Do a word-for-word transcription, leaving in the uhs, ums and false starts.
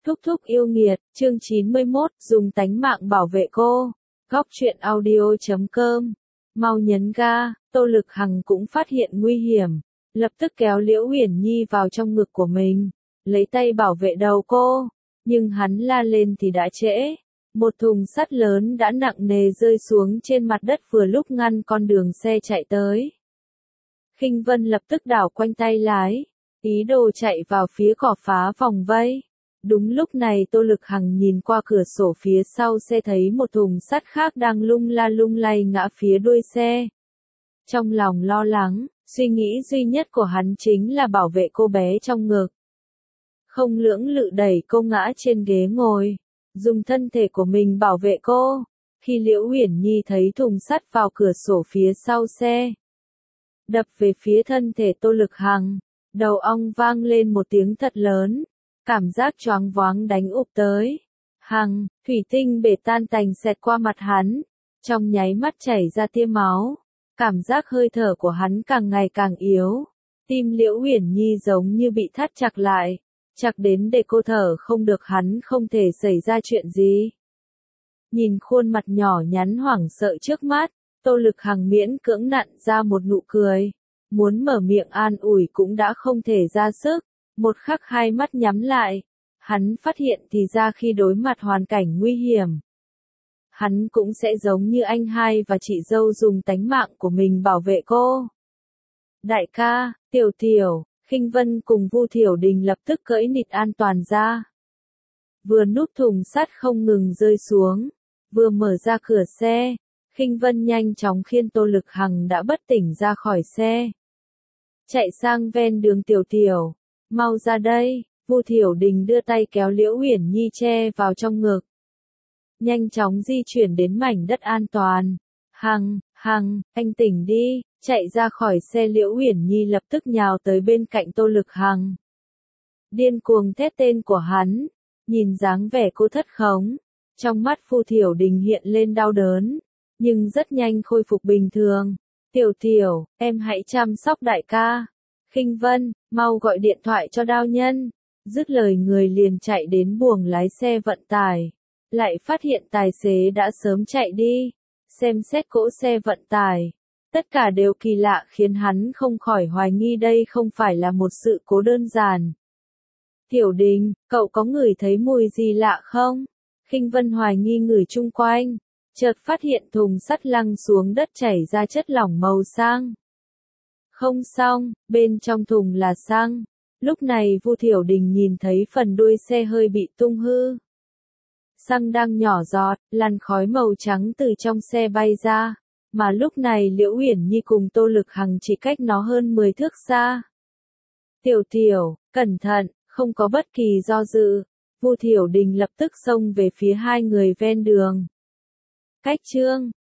Thúc thúc yêu nghiệt, chương chín mươi mốt, dùng tánh mạng bảo vệ cô. Góc truyện audio chấm com. Mau nhấn ga, Tô Lực Hằng cũng phát hiện nguy hiểm, lập tức kéo Liễu Uyển Nhi vào trong ngực của mình, lấy tay bảo vệ đầu cô, nhưng hắn la lên thì đã trễ. Một thùng sắt lớn đã nặng nề rơi xuống trên mặt đất vừa lúc ngăn con đường xe chạy tới. Khinh Vân lập tức đảo quanh tay lái, ý đồ chạy vào phía cỏ phá vòng vây. Đúng lúc này Tô Lực Hằng nhìn qua cửa sổ phía sau xe thấy một thùng sắt khác đang lung la lung lay ngã phía đuôi xe. Trong lòng lo lắng, suy nghĩ duy nhất của hắn chính là bảo vệ cô bé trong ngực. Không lưỡng lự đẩy cô ngã trên ghế ngồi, dùng thân thể của mình bảo vệ cô. Khi Liễu Uyển Nhi thấy thùng sắt vào cửa sổ phía sau xe, đập về phía thân thể Tô Lực Hằng, đầu ong vang lên một tiếng thật lớn. Cảm giác choáng váng đánh úp tới. Hằng, thủy tinh bể tan tành xẹt qua mặt hắn, trong nháy mắt chảy ra tia máu. Cảm giác hơi thở của hắn càng ngày càng yếu. Tim Liễu Uyển Nhi giống như bị thắt chặt lại, chặt đến để cô thở không được, hắn không thể xảy ra chuyện gì. Nhìn khuôn mặt nhỏ nhắn hoảng sợ trước mắt, Tô Lực Hằng miễn cưỡng nặn ra một nụ cười. Muốn mở miệng an ủi cũng đã không thể ra sức. Một khắc hai mắt nhắm lại, hắn phát hiện thì ra khi đối mặt hoàn cảnh nguy hiểm, hắn cũng sẽ giống như anh hai và chị dâu dùng tánh mạng của mình bảo vệ cô. Đại ca, Tiểu Tiểu, Khinh Vân cùng Vu Thiểu Đình lập tức cởi nịt an toàn ra. Vừa nút thùng sắt không ngừng rơi xuống, vừa mở ra cửa xe, Khinh Vân nhanh chóng khiêng Tô Lực Hằng đã bất tỉnh ra khỏi xe. Chạy sang ven đường. Tiểu Tiểu, mau ra đây, Vu Thiểu Đình đưa tay kéo Liễu Uyển Nhi che vào trong ngực. Nhanh chóng di chuyển đến mảnh đất an toàn. Hằng, Hằng, anh tỉnh đi, chạy ra khỏi xe. Liễu Uyển Nhi lập tức nhào tới bên cạnh Tô Lực Hằng. Điên cuồng thét tên của hắn, nhìn dáng vẻ cô thất khống. Trong mắt Vu Thiểu Đình hiện lên đau đớn, nhưng rất nhanh khôi phục bình thường. Tiểu Tiểu, em hãy chăm sóc đại ca. Khinh Vân, mau gọi điện thoại cho đao nhân. Dứt lời người liền chạy đến buồng lái xe vận tải. Lại phát hiện tài xế đã sớm chạy đi. Xem xét cỗ xe vận tải. Tất cả đều kỳ lạ khiến hắn không khỏi hoài nghi đây không phải là một sự cố đơn giản. Tiểu Đình, cậu có ngửi thấy mùi gì lạ không? Khinh Vân hoài nghi ngửi chung quanh. Chợt phát hiện thùng sắt lăn xuống đất chảy ra chất lỏng màu xanh. Không xong, bên trong thùng là xăng. Lúc này Vu Thiểu Đình nhìn thấy phần đuôi xe hơi bị tung hư. Xăng đang nhỏ giọt, làn khói màu trắng từ trong xe bay ra. Mà lúc này Liễu Uyển Nhi cùng Tô Lực Hằng chỉ cách nó hơn mười thước xa. Tiểu Tiểu, cẩn thận, không có bất kỳ do dự. Vu Thiểu Đình lập tức xông về phía hai người ven đường. Cách chương